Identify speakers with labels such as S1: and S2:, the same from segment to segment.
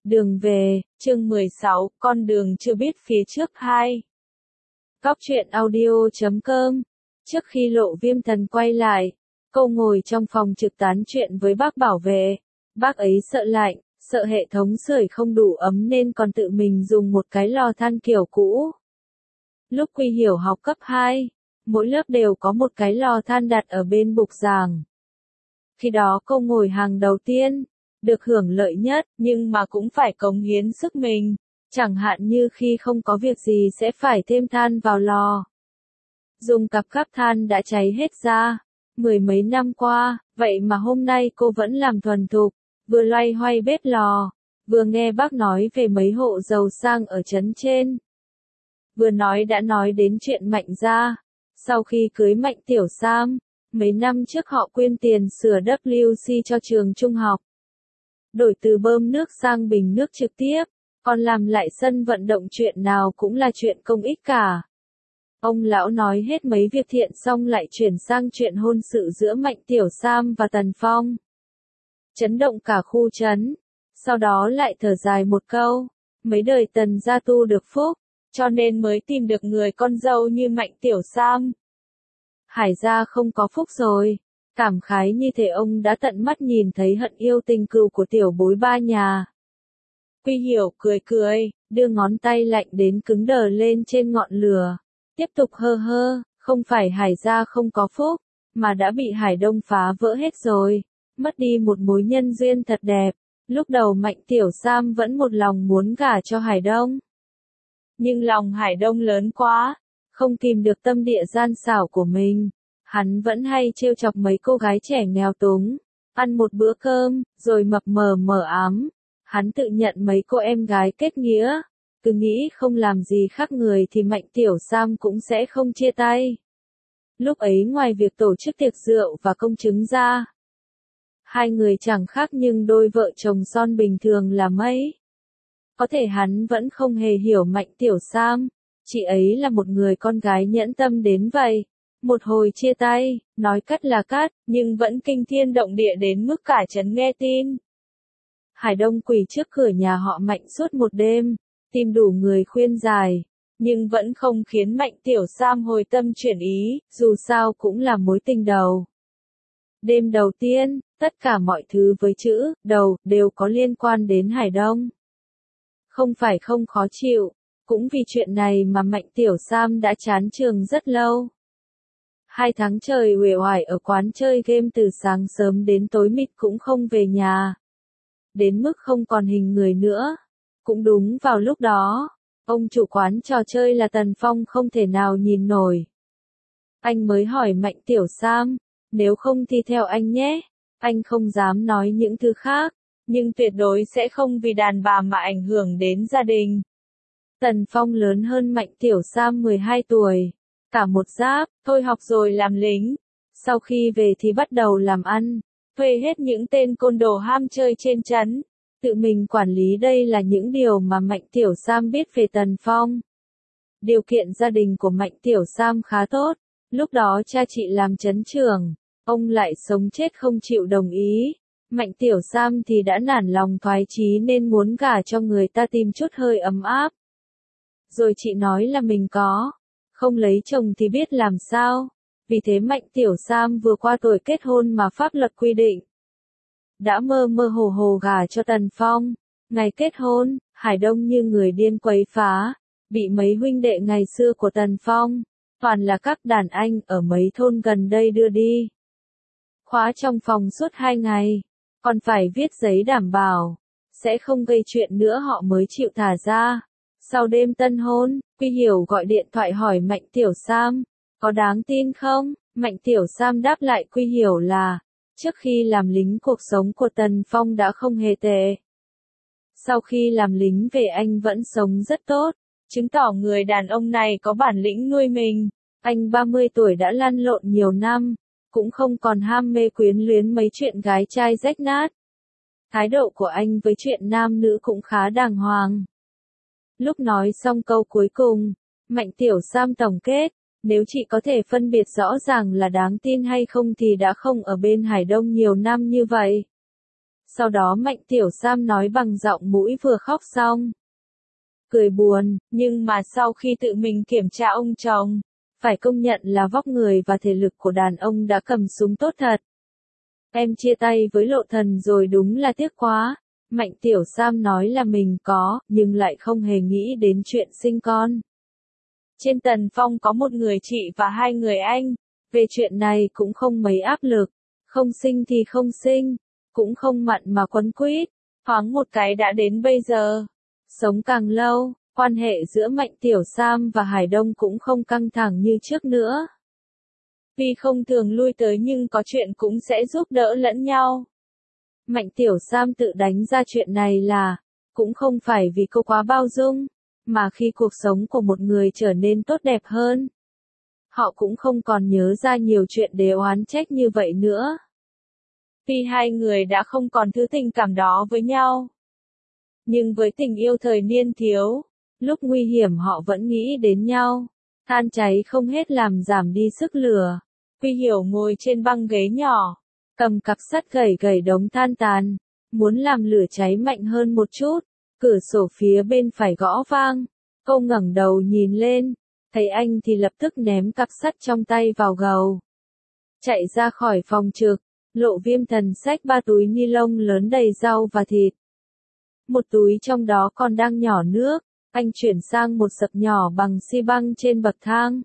S1: Đường về, chương 16, con đường chưa biết phía trước 2. Cóc truyện audio.com. Trước khi Lộ Viêm Thần quay lại, cô ngồi trong phòng trực tán chuyện với bác bảo vệ. Bác ấy sợ lạnh, sợ hệ thống sưởi không đủ ấm nên còn tự mình dùng một cái lò than kiểu cũ. Lúc Quy Hiểu học cấp 2, mỗi lớp đều có một cái lò than đặt ở bên bục giảng. Khi đó cô ngồi hàng đầu tiên, được hưởng lợi nhất, nhưng mà cũng phải cống hiến sức mình, chẳng hạn như khi không có việc gì sẽ phải thêm than vào lò. Dùng cặp cáp than đã cháy hết ra, mười mấy năm qua, vậy mà hôm nay cô vẫn làm thuần thục, vừa loay hoay bếp lò, vừa nghe bác nói về mấy hộ giàu sang ở trấn trên. Vừa nói đã nói đến chuyện Mạnh gia, sau khi cưới Mạnh Tiểu Sam, mấy năm trước họ quyên tiền sửa WC cho trường trung học. Đổi từ bơm nước sang bình nước trực tiếp, còn làm lại sân vận động, chuyện nào cũng là chuyện công ích cả. Ông lão nói hết mấy việc thiện xong lại chuyển sang chuyện hôn sự giữa Mạnh Tiểu Sam và Tần Phong. Chấn động cả khu trấn, sau đó lại thở dài một câu, mấy đời Tần gia tu được phúc, cho nên mới tìm được người con dâu như Mạnh Tiểu Sam. Hải gia không có phúc rồi. Cảm khái như thể ông đã tận mắt nhìn thấy hận yêu tình cừu của tiểu bối ba nhà. Quy Hiểu cười cười, đưa ngón tay lạnh đến cứng đờ lên trên ngọn lửa. Tiếp tục hơ hơ, không phải Hải gia không có phúc, mà đã bị Hải Đông phá vỡ hết rồi. Mất đi một mối nhân duyên thật đẹp. Lúc đầu Mạnh Tiểu Sam vẫn một lòng muốn gả cho Hải Đông. Nhưng lòng Hải Đông lớn quá, không kìm được tâm địa gian xảo của mình. Hắn vẫn hay trêu chọc mấy cô gái trẻ nghèo túng, ăn một bữa cơm, rồi mập mờ ám. Hắn tự nhận mấy cô em gái kết nghĩa, cứ nghĩ không làm gì khác người thì Mạnh Tiểu Sam cũng sẽ không chia tay. Lúc ấy ngoài việc tổ chức tiệc rượu và công chứng ra, hai người chẳng khác nhưng đôi vợ chồng son bình thường là mấy. Có thể hắn vẫn không hề hiểu Mạnh Tiểu Sam, chị ấy là một người con gái nhẫn tâm đến vậy. Một hồi chia tay, nói cắt là cắt, nhưng vẫn kinh thiên động địa đến mức cả trấn nghe tin. Hải Đông quỳ trước cửa nhà họ Mạnh suốt một đêm, tìm đủ người khuyên giải, nhưng vẫn không khiến Mạnh Tiểu Sam hồi tâm chuyển ý, dù sao cũng là mối tình đầu. Đêm đầu tiên, tất cả mọi thứ với chữ đầu đều có liên quan đến Hải Đông. Không phải không khó chịu, cũng vì chuyện này mà Mạnh Tiểu Sam đã chán trường rất lâu. 2 tháng trời uể oải ở quán chơi game từ sáng sớm đến tối mịt cũng không về nhà. Đến mức không còn hình người nữa. Cũng đúng vào lúc đó, ông chủ quán trò chơi là Tần Phong không thể nào nhìn nổi. Anh mới hỏi Mạnh Tiểu Sam, nếu không thì theo anh nhé. Anh không dám nói những thứ khác, nhưng tuyệt đối sẽ không vì đàn bà mà ảnh hưởng đến gia đình. Tần Phong lớn hơn Mạnh Tiểu Sam 12 tuổi. Cả một giáp, thôi học rồi làm lính. Sau khi về thì bắt đầu làm ăn, thuê hết những tên côn đồ ham chơi trên trấn. Tự mình quản lý, đây là những điều mà Mạnh Tiểu Sam biết về Tần Phong. Điều kiện gia đình của Mạnh Tiểu Sam khá tốt. Lúc đó cha chị làm trấn trưởng, ông lại sống chết không chịu đồng ý. Mạnh Tiểu Sam thì đã nản lòng thoái chí nên muốn gả cho người ta tìm chút hơi ấm áp. Rồi chị nói là mình không lấy chồng thì biết làm sao. Vì thế Mạnh Tiểu Sam vừa qua tuổi kết hôn mà pháp luật quy định. Đã mơ mơ hồ hồ gả cho Tần Phong. Ngày kết hôn, Hải Đông như người điên quấy phá, bị mấy huynh đệ ngày xưa của Tần Phong, toàn là các đàn anh ở mấy thôn gần đây đưa đi. Khóa trong phòng suốt 2 ngày, còn phải viết giấy đảm bảo, sẽ không gây chuyện nữa họ mới chịu thả ra. Sau đêm tân hôn, Quy Hiểu gọi điện thoại hỏi Mạnh Tiểu Sam, có đáng tin không? Mạnh Tiểu Sam đáp lại Quy Hiểu là, trước khi làm lính cuộc sống của Tần Phong đã không hề tệ. Sau khi làm lính về anh vẫn sống rất tốt, chứng tỏ người đàn ông này có bản lĩnh nuôi mình. Anh 30 tuổi đã lăn lộn nhiều năm, cũng không còn ham mê quyến luyến mấy chuyện gái trai rách nát. Thái độ của anh với chuyện nam nữ cũng khá đàng hoàng. Lúc nói xong câu cuối cùng, Mạnh Tiểu Sam tổng kết, nếu chị có thể phân biệt rõ ràng là đáng tin hay không thì đã không ở bên Hải Đông nhiều năm như vậy. Sau đó Mạnh Tiểu Sam nói bằng giọng mũi vừa khóc xong. Cười buồn, nhưng mà sau khi tự mình kiểm tra ông chồng, phải công nhận là vóc người và thể lực của đàn ông đã cầm súng tốt thật. Em chia tay với Lộ Thần rồi đúng là tiếc quá. Mạnh Tiểu Sam nói là mình có, nhưng lại không hề nghĩ đến chuyện sinh con. Trên Tần Phong có một người chị và hai người anh, về chuyện này cũng không mấy áp lực, không sinh thì không sinh, cũng không mặn mà quấn quýt, thoáng một cái đã đến bây giờ. Sống càng lâu, quan hệ giữa Mạnh Tiểu Sam và Hải Đông cũng không căng thẳng như trước nữa. Vì không thường lui tới nhưng có chuyện cũng sẽ giúp đỡ lẫn nhau. Mạnh Tiểu Sam tự đánh ra chuyện này là, cũng không phải vì cô quá bao dung, mà khi cuộc sống của một người trở nên tốt đẹp hơn, họ cũng không còn nhớ ra nhiều chuyện để oán trách như vậy nữa. Vì hai người đã không còn thứ tình cảm đó với nhau. Nhưng với tình yêu thời niên thiếu, lúc nguy hiểm họ vẫn nghĩ đến nhau, than cháy không hết làm giảm đi sức lửa. Quy Hiểu ngồi trên băng ghế nhỏ, cầm cặp sắt gẩy gẩy đống than tàn, muốn làm lửa cháy mạnh hơn một chút. Cửa sổ phía bên phải gõ vang, cô ngẩng đầu nhìn lên, thấy anh thì lập tức ném cặp sắt trong tay vào gầu. Chạy ra khỏi phòng trực, Lộ Viêm Thần xách 3 túi ni lông lớn đầy rau và thịt. Một túi trong đó còn đang nhỏ nước, anh chuyển sang một sập nhỏ bằng xi băng trên bậc thang.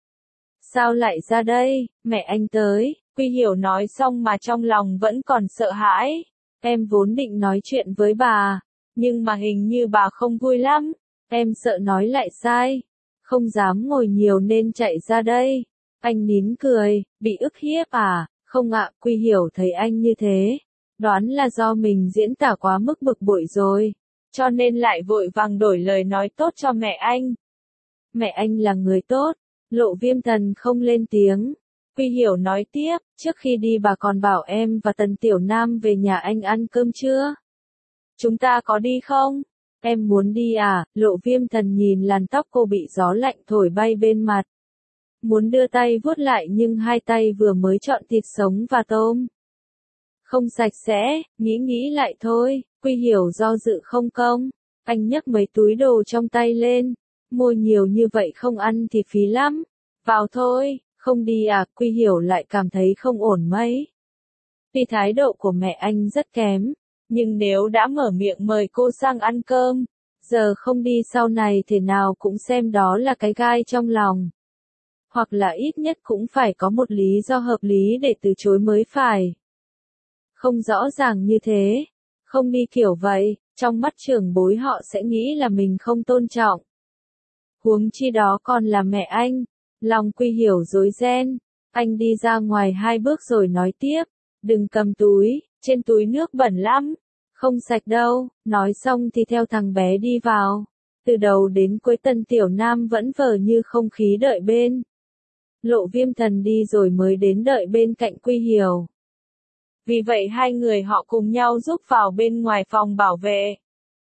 S1: Sao lại ra đây, mẹ anh tới, Quy Hiểu nói xong mà trong lòng vẫn còn sợ hãi. Em vốn định nói chuyện với bà, nhưng mà hình như bà không vui lắm, em sợ nói lại sai, không dám ngồi nhiều nên chạy ra đây. Anh nín cười, bị ức hiếp à, không ạ, Quy Hiểu thấy anh như thế, đoán là do mình diễn tả quá mức bực bội rồi, cho nên lại vội vàng đổi lời nói tốt cho mẹ anh. Mẹ anh là người tốt. Lộ Viêm Thần không lên tiếng. Quy Hiểu nói tiếp, trước khi đi bà còn bảo em và Tần Tiểu Nam về nhà anh ăn cơm trưa. Chúng ta có đi không? Em muốn đi à? Lộ Viêm Thần nhìn làn tóc cô bị gió lạnh thổi bay bên mặt. Muốn đưa tay vuốt lại nhưng hai tay vừa mới chọn thịt sống và tôm. Không sạch sẽ, nghĩ lại thôi. Quy Hiểu do dự không công. Anh nhấc mấy túi đồ trong tay lên. Mua nhiều như vậy không ăn thì phí lắm. Vào thôi, không đi à, Quy Hiểu lại cảm thấy không ổn mấy. Vì thái độ của mẹ anh rất kém, nhưng nếu đã mở miệng mời cô sang ăn cơm, giờ không đi sau này thế nào cũng xem đó là cái gai trong lòng. Hoặc là ít nhất cũng phải có một lý do hợp lý để từ chối mới phải. Không rõ ràng như thế, không đi kiểu vậy, trong mắt trưởng bối họ sẽ nghĩ là mình không tôn trọng. Huống chi đó còn là mẹ anh. Lòng Quy Hiểu rối ren, anh đi ra ngoài 2 bước rồi nói tiếp, đừng cầm túi, trên túi nước bẩn lắm, không sạch đâu, nói xong thì theo thằng bé đi vào. Từ đầu đến cuối Tần Tiểu Nam vẫn vờ như không khí đợi bên. Lộ Viêm Thần đi rồi mới đến đợi bên cạnh Quy Hiểu. Vì vậy hai người họ cùng nhau giúp vào bên ngoài phòng bảo vệ.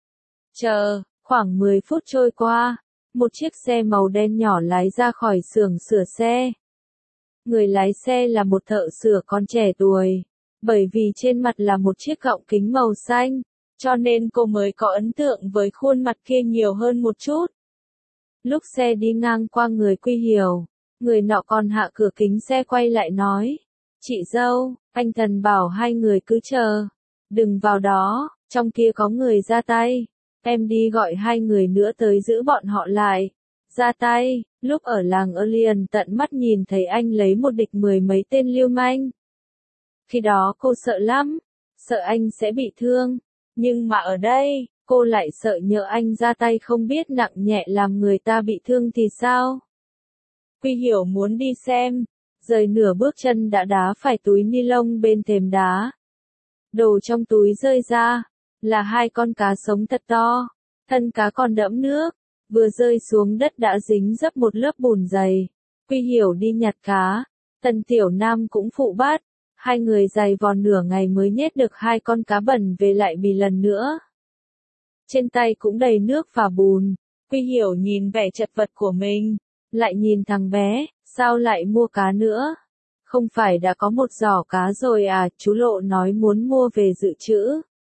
S1: Chờ, khoảng 10 phút trôi qua. Một chiếc xe màu đen nhỏ lái ra khỏi xưởng sửa xe. Người lái xe là một thợ sửa con trẻ tuổi. Bởi vì trên mặt là một chiếc gọng kính màu xanh, cho nên cô mới có ấn tượng với khuôn mặt kia nhiều hơn một chút. Lúc xe đi ngang qua người Quy Hiểu, người nọ còn hạ cửa kính xe quay lại nói. Chị dâu, anh Thần bảo hai người cứ chờ. Đừng vào đó, trong kia có người ra tay. Em đi gọi hai người nữa tới giữ bọn họ lại. Ra tay, lúc ở làng Alien tận mắt nhìn thấy anh lấy một địch 10 mấy tên lưu manh. Khi đó cô sợ lắm, sợ anh sẽ bị thương. Nhưng mà ở đây, cô lại sợ nhỡ anh ra tay không biết nặng nhẹ làm người ta bị thương thì sao? Quy Hiểu muốn đi xem, rời nửa bước chân đã đá phải túi ni lông bên thềm đá. Đồ trong túi rơi ra, là 2 con cá sống thật to, thân cá còn đẫm nước, vừa rơi xuống đất đã dính dấp một lớp bùn dày. Quy Hiểu đi nhặt cá, Tần Tiểu Nam cũng phụ bắt, hai người giày vò nửa ngày mới nhét được 2 con cá bẩn về lại bì lần nữa. Trên tay cũng đầy nước và bùn, Quy Hiểu nhìn vẻ chật vật của mình, lại nhìn thằng bé, sao lại mua cá nữa? Không phải đã có một giỏ cá rồi à, chú Lộ nói muốn mua về dự trữ.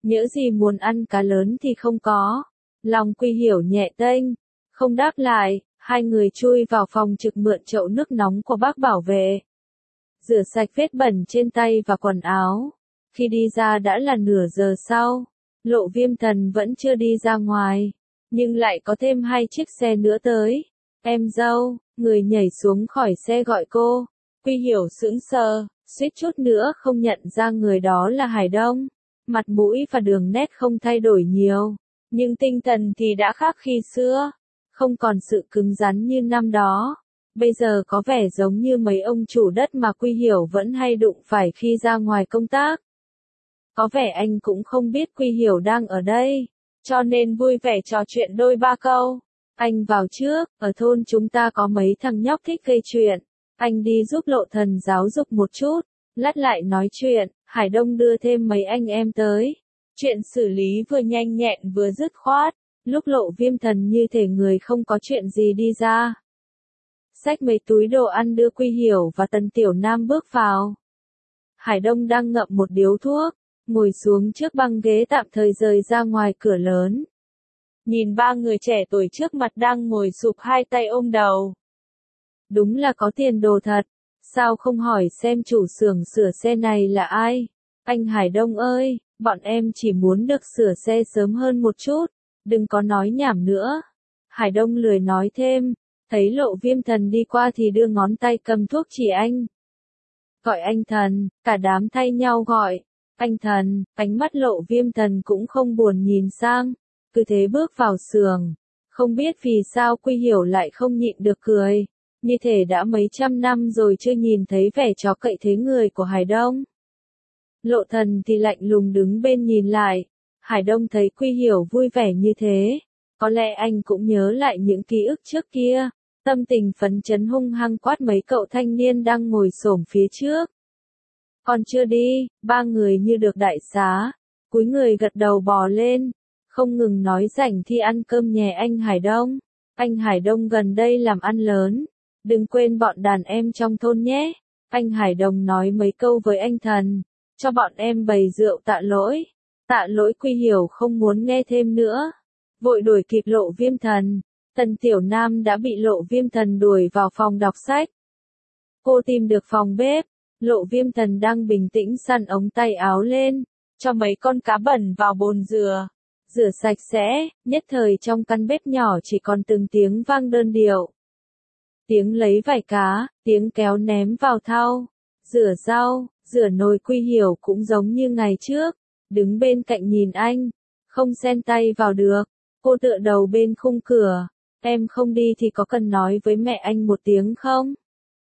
S1: nhỡ gì muốn ăn cá lớn thì không có. Lòng Quy Hiểu nhẹ tênh, không đáp lại, hai người chui vào phòng trực mượn chậu nước nóng của bác bảo vệ. Rửa sạch vết bẩn trên tay và quần áo. Khi đi ra đã là nửa giờ sau, Lộ Viêm Thần vẫn chưa đi ra ngoài, nhưng lại có thêm 2 chiếc xe nữa tới. Em dâu, người nhảy xuống khỏi xe gọi cô. Quy Hiểu sững sờ, suýt chút nữa không nhận ra người đó là Hải Đông. Mặt mũi và đường nét không thay đổi nhiều, nhưng tinh thần thì đã khác khi xưa, không còn sự cứng rắn như năm đó. Bây giờ có vẻ giống như mấy ông chủ đất mà Quy Hiểu vẫn hay đụng phải khi ra ngoài công tác. Có vẻ anh cũng không biết Quy Hiểu đang ở đây, cho nên vui vẻ trò chuyện đôi ba câu. Anh vào trước, ở thôn chúng ta có mấy thằng nhóc thích gây chuyện. Anh đi giúp Lộ Thần giáo dục một chút, lát lại nói chuyện. Hải Đông đưa thêm mấy anh em tới. Chuyện xử lý vừa nhanh nhẹn vừa dứt khoát. Lúc Lộ Viêm Thần như thể người không có chuyện gì đi ra, xách mấy túi đồ ăn đưa Quy Hiểu và Tần Tiểu Nam bước vào. Hải Đông đang ngậm một điếu thuốc, ngồi xuống trước băng ghế tạm thời rời ra ngoài cửa lớn. Nhìn ba người trẻ tuổi trước mặt đang ngồi sụp hai tay ôm đầu. Đúng là có tiền đồ thật, sao không hỏi xem chủ xưởng sửa xe này là ai? Anh Hải Đông ơi, bọn em chỉ muốn được sửa xe sớm hơn một chút, đừng có nói nhảm nữa. Hải Đông lười nói thêm, thấy Lộ Viêm Thần đi qua thì đưa ngón tay cầm thuốc chỉ anh. Gọi anh Thần, cả đám thay nhau gọi. Anh Thần, ánh mắt Lộ Viêm Thần cũng không buồn nhìn sang, cứ thế bước vào xưởng. Không biết vì sao Quy Hiểu lại không nhịn được cười, như thể đã mấy trăm năm rồi chưa nhìn thấy vẻ chó cậy thế người của Hải Đông. Lộ Thần thì lạnh lùng đứng bên nhìn lại. Hải Đông thấy Quy Hiểu vui vẻ như thế, có lẽ anh cũng nhớ lại những ký ức trước kia, tâm tình phấn chấn hung hăng quát mấy cậu thanh niên đang ngồi xổm phía trước. Còn chưa đi, ba người như được đại xá, cúi người gật đầu bò lên, không ngừng nói rảnh thì ăn cơm nhè anh Hải Đông. Anh Hải Đông gần đây làm ăn lớn, đừng quên bọn đàn em trong thôn nhé. Anh Hải Đông nói mấy câu với anh Thần, cho bọn em bày rượu tạ lỗi. Tạ lỗi. Quy Hiểu không muốn nghe thêm nữa, vội đuổi kịp Lộ Viêm Thần. Tần Tiểu Nam đã bị Lộ Viêm Thần đuổi vào phòng đọc sách. Cô tìm được phòng bếp, Lộ Viêm Thần đang bình tĩnh xăn ống tay áo lên, cho mấy con cá bẩn vào bồn rửa sạch sẽ. Nhất thời trong căn bếp nhỏ chỉ còn từng tiếng vang đơn điệu. Tiếng lấy vải cá, tiếng kéo ném vào thau, rửa rau, rửa nồi. Quy Hiểu cũng giống như ngày trước, đứng bên cạnh nhìn anh, không xen tay vào được. Cô tựa đầu bên khung cửa, em không đi thì có cần nói với mẹ anh một tiếng không?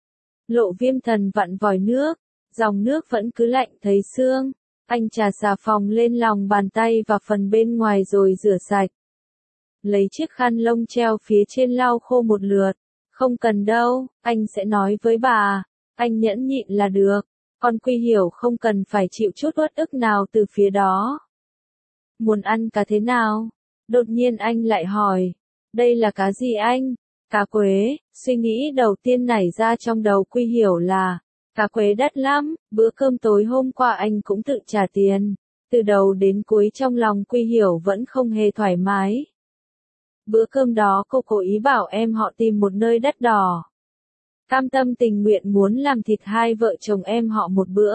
S1: Lộ Viêm Thần vặn vòi nước, dòng nước vẫn cứ lạnh thấy xương. Anh chà xà phòng lên lòng bàn tay và phần bên ngoài rồi rửa sạch. Lấy chiếc khăn lông treo phía trên lau khô một lượt. Không cần đâu, anh sẽ nói với bà. Anh nhẫn nhịn là được. Còn Quy Hiểu không cần phải chịu chút uất ức nào từ phía đó. Muốn ăn cá thế nào? Đột nhiên anh lại hỏi. Đây là cá gì anh? Cá quế. Suy nghĩ đầu tiên nảy ra trong đầu Quy Hiểu là, cá quế đắt lắm, bữa cơm tối hôm qua anh cũng tự trả tiền. Từ đầu đến cuối trong lòng Quy Hiểu vẫn không hề thoải mái. Bữa cơm đó cô cố ý bảo em họ tìm một nơi đắt đỏ. Cam tâm tình nguyện muốn làm thịt hai vợ chồng em họ một bữa.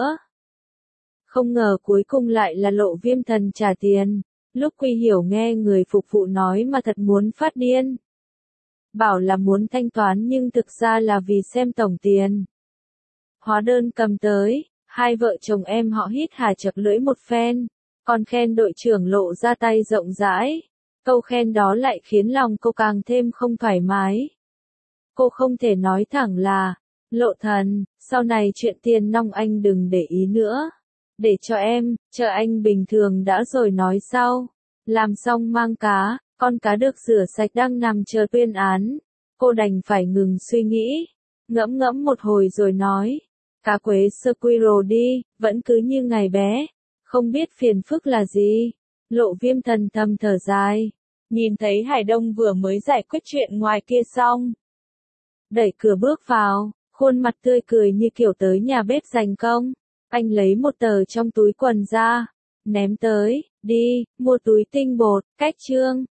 S1: Không ngờ cuối cùng lại là Lộ Viêm Thần trả tiền. Lúc Quy Hiểu nghe người phục vụ nói mà thật muốn phát điên. Bảo là muốn thanh toán nhưng thực ra là vì xem tổng tiền. Hóa đơn cầm tới, hai vợ chồng em họ hít hà chật lưỡi một phen, còn khen đội trưởng Lộ ra tay rộng rãi. Câu khen đó lại khiến lòng cô càng thêm không thoải mái. Cô không thể nói thẳng là, Lộ Thần, sau này chuyện tiền nong anh đừng để ý nữa. Để cho em, chờ anh bình thường đã rồi nói sau. Làm xong mang cá, con cá được rửa sạch đang nằm chờ tuyên án. Cô đành phải ngừng suy nghĩ, ngẫm ngẫm một hồi rồi nói. Cá quế squirrel đi, vẫn cứ như ngày bé. Không biết phiền phức là gì. Lộ Viêm Thần thầm thở dài. Nhìn thấy Hải Đông vừa mới giải quyết chuyện ngoài kia xong. Đẩy cửa bước vào, khuôn mặt tươi cười như kiểu tới nhà bếp giành công. Anh lấy một tờ trong túi quần ra, ném tới, Đi, mua túi tinh bột, cách chương.